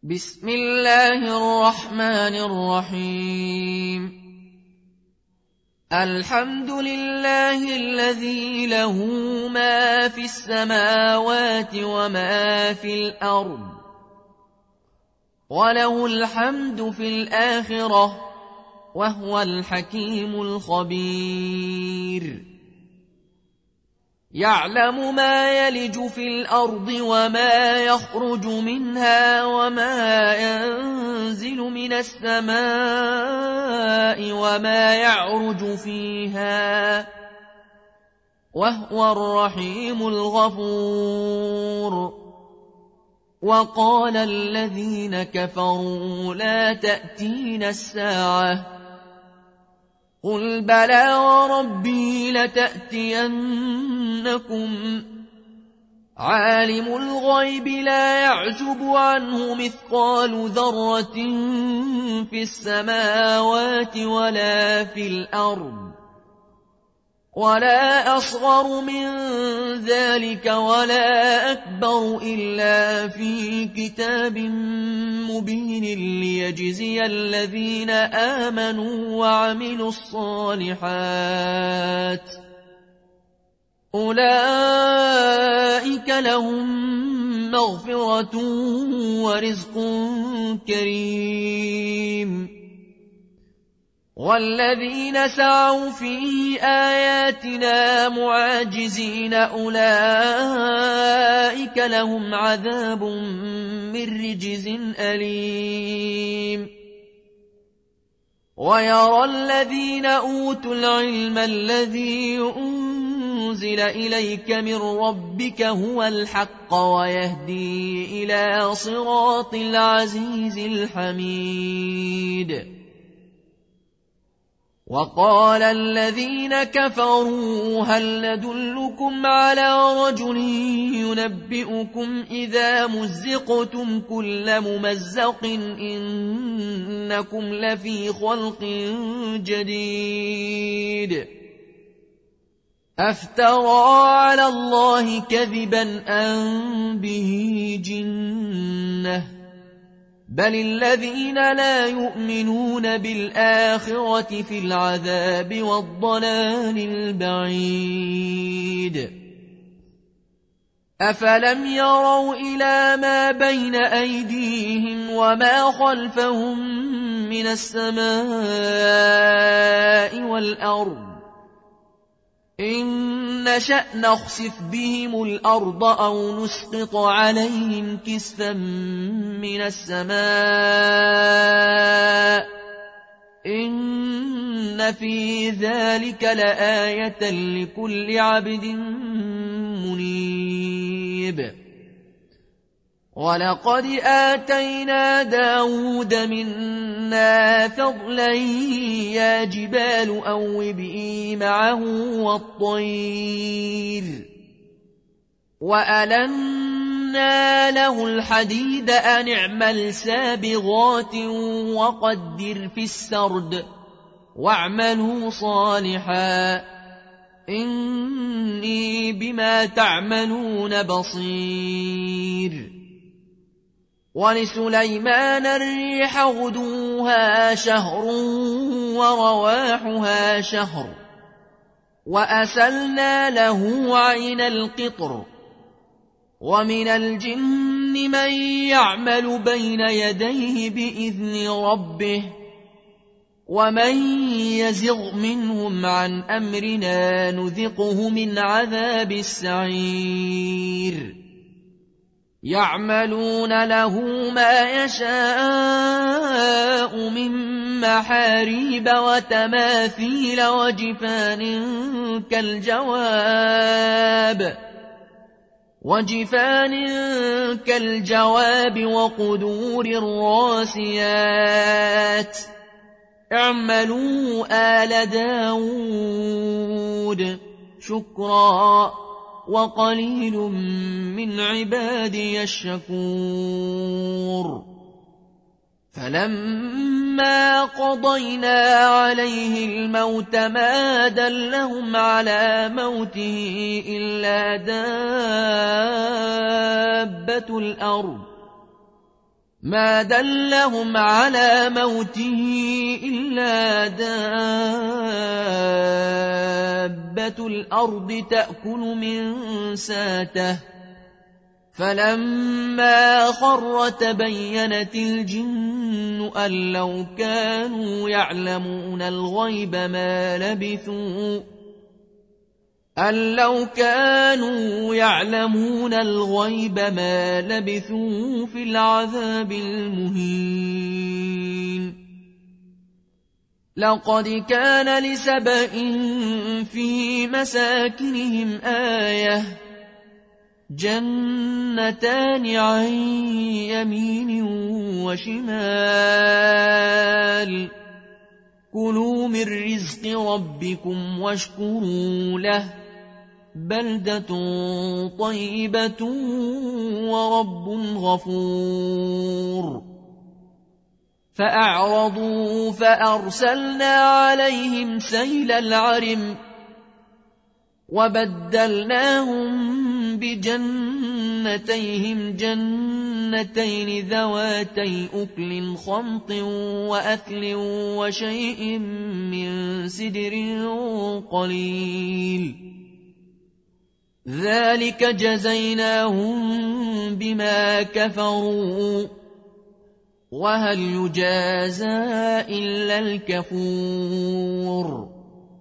بسم الله الرحمن الرحيم. الحمد لله الذي له ما في السماوات وما في الأرض، وله الحمد في الآخرة، وهو الحكيم الخبير. يعلم ما يلج في الأرض وما يخرج منها وما ينزل من السماء وما يعرج فيها، وهو الرحيم الغفور. وقال الذين كفروا لا تأتينا الساعة، قل بلى وربي لتأتينكم، عالم الغيب لا يعزب عنه مثقال ذرة في السماوات ولا في الأرض، ولا أصغر من ذلك ولا أكبر إلا في كتاب مبين، ليجزي الذين آمنوا وعملوا الصالحات، أولئك لهم مغفرة ورزق كريم. والذين سعوا في آياتنا معاجزين أولئك لهم عذاب من رجز أليم. ويرى الذين أوتوا العلم الذي أنزل إليك من ربك هو الحق ويهدي إلى صراط العزيز الحميد. وقال الذين كفروا هل ندلكم على رجل ينبئكم إذا مزقتم كل ممزق إنكم لفي خلق جديد. أفترى على الله كذبا أم به جنة، بل الذين لا يؤمنون بالآخرة في العذاب والضلال البعيد. أفلم يروا إلى ما بين أيديهم وما خلفهم من السماء والأرض، إن نشأ نخسف بهم الأرض أو نسقط عليهم كسفا من السماء، إن في ذلك لآية لكل عبد منيب. ولقد آتينا داود منا فضلا يا جبال أوبئي معه والطير، وألنا له الحديد أن اعمل سابغات وقدر في السرد واعملوا صالحا إني بما تعملون بصير. ولسليمان الريح غدوها شهر ورواحها شهر، وأسلنا له عين القطر. ومن الجن من يعمل بين يديه بإذن ربه، ومن يزغ منهم عن أمرنا نذقه من عذاب السعير. يعملون له ما يشاء من محاريب وتماثيل وجفان كالجواب وقدور الراسيات. اعملوا آل داود شكرا وقليل من عبادي الشكور. فلما قضينا عليه الموت ما دلهم على موته إلا دابة الأرض ما دلهم على موته إلا دابة الأرض تأكل من ساته فلما خر تبينت الجن أن لو كانوا يعلمون الغيب ما لبثوا في العذاب المهين لقد كان لسبإ في مساكنهم آية جنتان عن يمين وشمال كلوا من رزق ربكم واشكروا له بلدة طيبة ورب غفور فأعرضوا فأرسلنا عليهم سيل العرم وبدلناهم بجنتيهم جنتين ذواتي أكل خمط وأثل وشيء من سدر قليل ذلك جزيناهم بما كفروا وهل يجازى إلا الكفور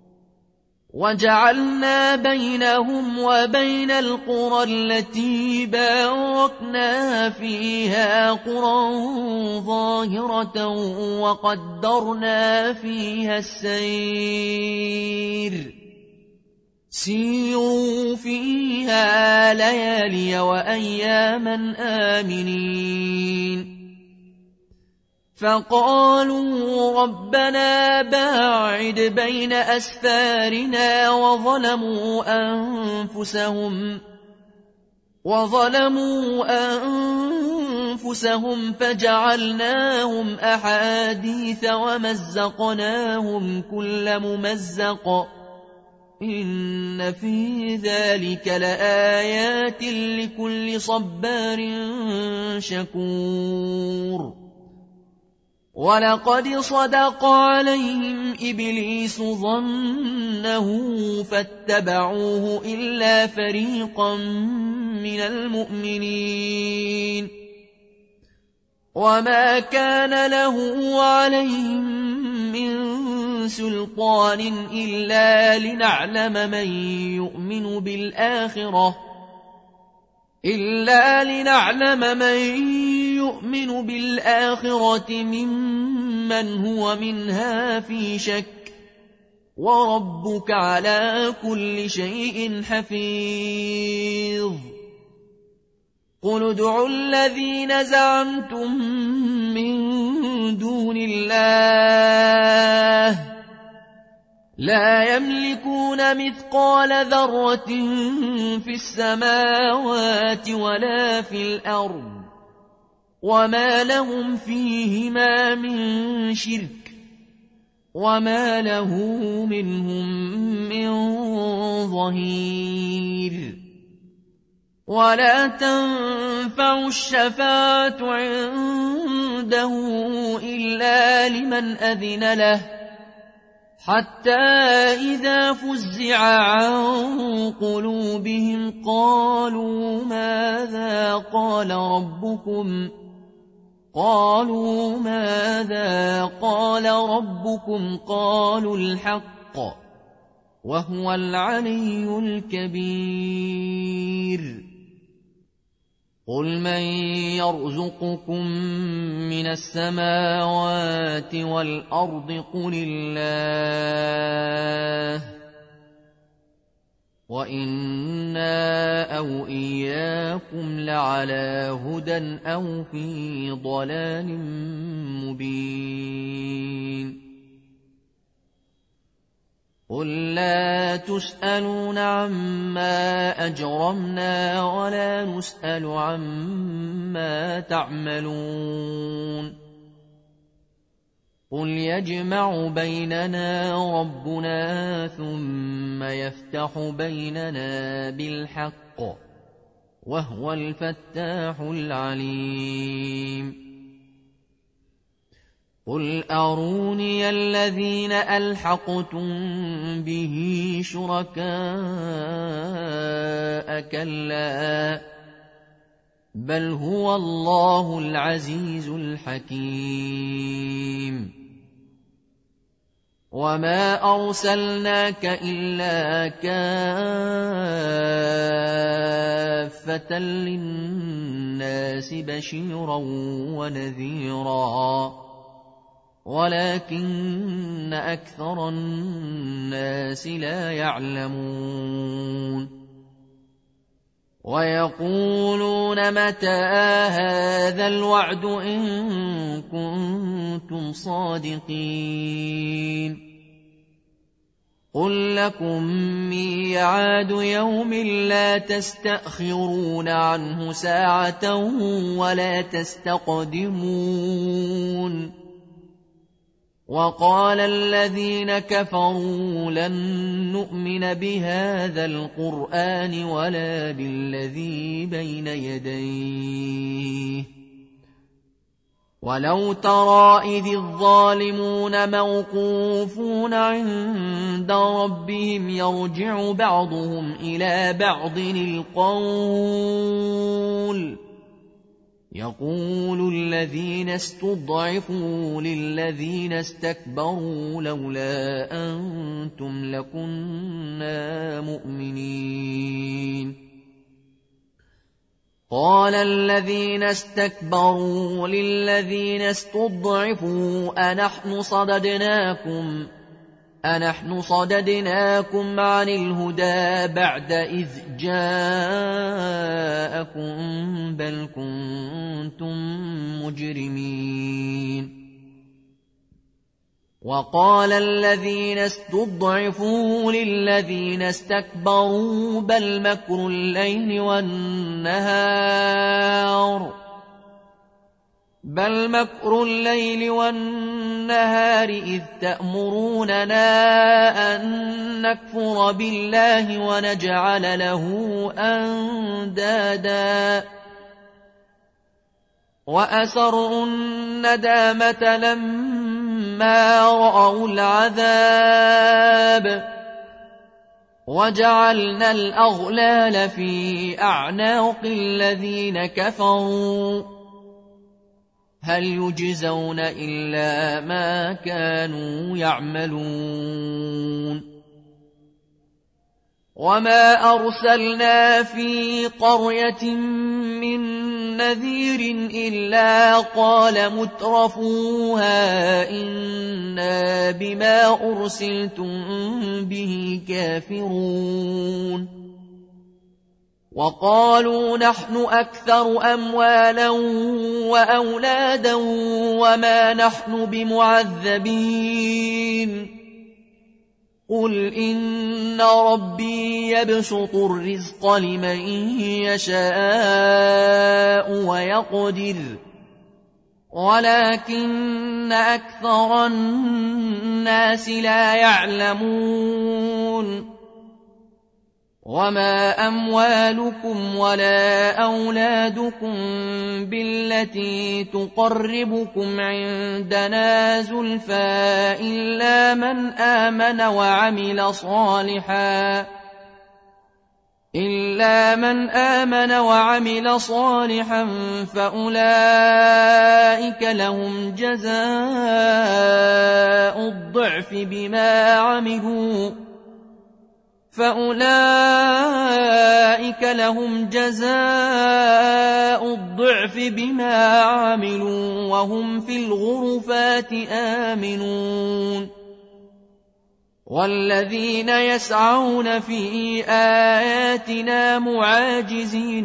وجعلنا بينهم وبين القرى التي باركنا فيها قرى ظاهرة وقدرنا فيها السير سيروا فيها ليالي وأياما آمنين فقالوا ربنا باعد بين أسفارنا وظلموا أنفسهم فجعلناهم أحاديث ومزقناهم كل ممزق إن في ذلك لآيات لكل صبار شكور ولقد صدق عليهم إبليس ظنه فاتبعوه إلا فريقا من المؤمنين وما كان له عليهم من سلطان إلا لنعلم من يؤمن بالآخرة ممن هو منها في شك وربك على كل شيء حفيظ قل ادعوا الذين زعمتم من دون الله لا يملكون مثقال ذرة في السماوات ولا في الأرض وما لهم فيهما من شرك وما له منهم من ظهير ولا تنفع الشفاعة عنده إلا لمن أذن له حتى إذا فزع عن قلوبهم قالوا ماذا قال ربكم قالوا الحق وهو العلي الكبير قل من يرزقكم من السماوات والأرض قل الله وإنا أو إياكم لعلى هدى أو في ضلال مبين قل لا تسألون عما أجرمنا ولا نسأل عما تعملون قل يجمع بيننا ربنا ثم يفتح بيننا بالحق وهو الفتاح العليم قل أروني الذين ألحقتم به شركاء كلا بل هو الله العزيز الحكيم وما أرسلناك إلا كافة للناس بشيرا ونذيرا ولكن أكثر الناس لا يعلمون ويقولون متى هذا الوعد إن كنتم صادقين قل لكم ميعاد يوم لا تستأخرون عنه ساعة ولا تستقدمون وقال الذين كفروا لن نؤمن بهذا القرآن ولا بالذي بين يديه ولو ترى إذ الظالمون موقوفون عند ربهم يرجع بعضهم إلى بعض القول يقول الذين استضعفوا للذين استكبروا لولا أنتم لكنا مؤمنين قال الذين استكبروا للذين استضعفوا أنحن صددناكم عن الهدى بعد إذ جاءكم بل كنتم مجرمين وقال الذين استضعفوا للذين استكبروا بل مكر الليل والنهار إذ تأمروننا أن نكفر بالله ونجعل له أندادا وأسروا الندامة لما رأوا العذاب وجعلنا الأغلال في أعناق الذين كفروا هل يجزون إلا ما كانوا يعملون وما أرسلنا في قرية من نذير إلا قال مترفوها إنا بما أرسلتم به كافرون وقالوا نحن أكثر أموالا وأولادا وما نحن بمعذبين قل إن ربي يبسط الرزق لمن يشاء ويقدر ولكن أكثر الناس لا يعلمون وما أموالكم ولا أولادكم بالتي تقربكم عندنا زلفى إلا من آمن وعمل صالحا فأولئك لهم جزاء الضعف بما عملوا وهم في الغرفات آمنون والذين يسعون في آياتنا معاجزين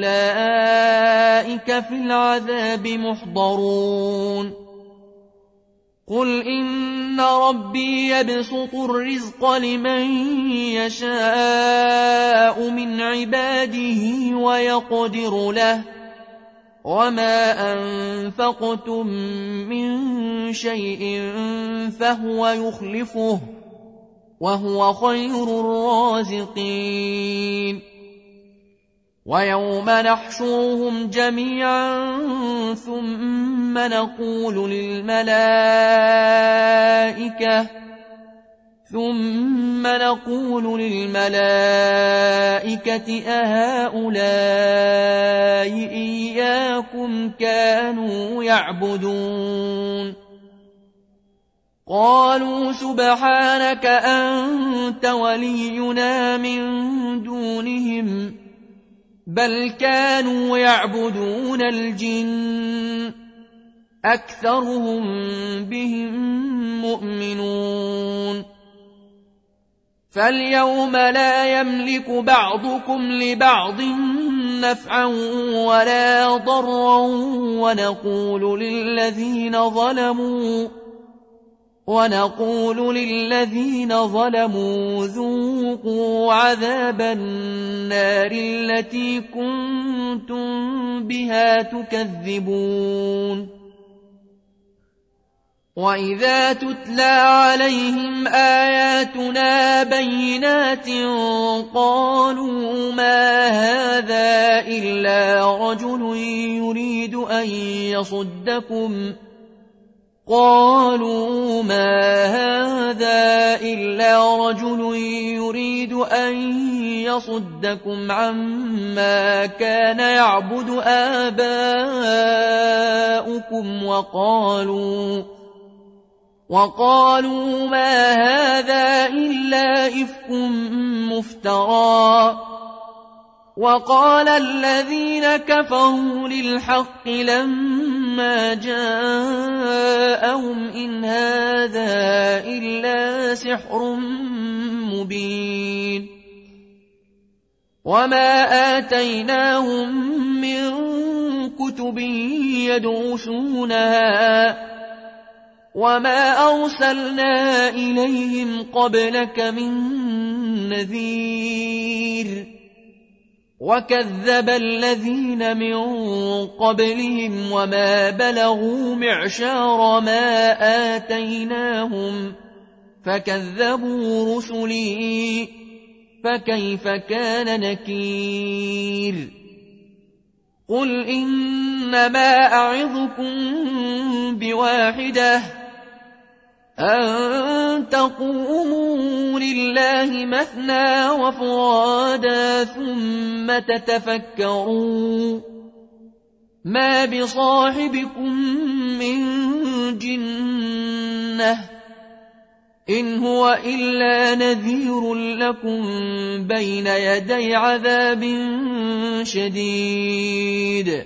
أولئك في العذاب محضرون قل إن ربي يبسط الرزق لمن يشاء من عباده ويقدر له وما أنفقتم من شيء فهو يخلفه وهو خير الرازقين ويوم نحشرهم جميعا ثم نقول للملائكة أهؤلاء إياكم كانوا يعبدون قالوا سبحانك أنت ولينا من دونهم بل كانوا يعبدون الجن أكثرهم بهم مؤمنون فاليوم لا يملك بعضكم لبعض نفعا ولا ضرا ونقول للذين ظلموا ذوقوا عذاب النار التي كنتم بها تكذبون وإذا تتلى عليهم آياتنا بينات قالوا ما هذا إلا رجل يريد أن يصدكم عما كان يعبد آباؤكم وقالوا ما هذا إلا إفك مفترى وقال الذين كفروا للحق لما جاءهم إن هذا إلا سحر مبين وما آتيناهم من كتب يدرسونها وما أرسلنا إليهم قبلك من نذير وكذب الذين من قبلهم وما بلغوا معشار ما آتيناهم فكذبوا رسلي فكيف كان نكير قل إنما أعظكم بواحدة أن تقوموا لله مثنى وفرادا ثم تتفكروا ما بصاحبكم من جنة إن هو إلا نذير لكم بين يدي عذاب شديد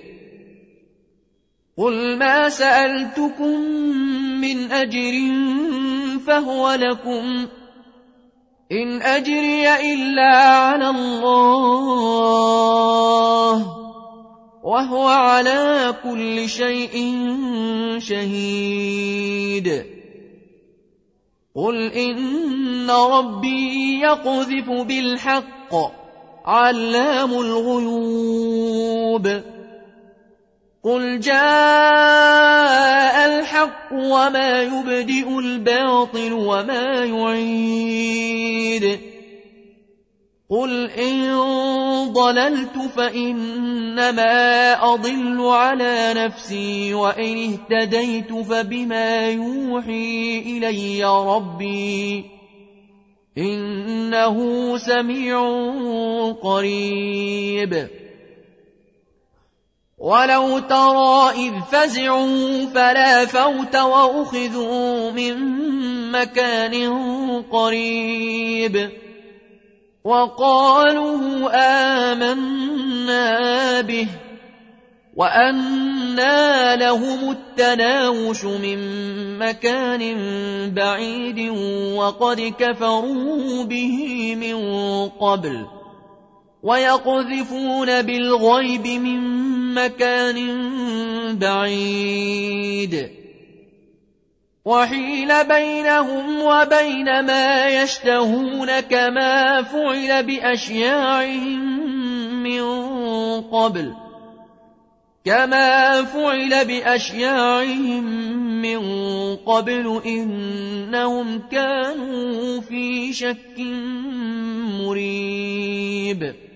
قل ما سألتكم من أجر فهو لكم إن أجري إلا على الله وهو على كل شيء شهيد قل إن ربي يقذف بالحق علام الغيوب قل جاء الحق وما يبدئ الباطل وما يعيد قل إن ضللت فإنما أضل على نفسي وإن اهتديت فبما يوحي إلي ربي إنه سميع قريب ولو ترى إذ فزعوا فلا فوت وأخذوا من مكان قريب وقالوا آمنا به وأنى لهم التناوش من مكان بعيد وقد كفروا به من قبل ويقذفون بالغيب من مكان بعيد وحيل بينهم وبين ما يشتهون كما فعل بأشياعهم من قبل إنهم كانوا في شك مريب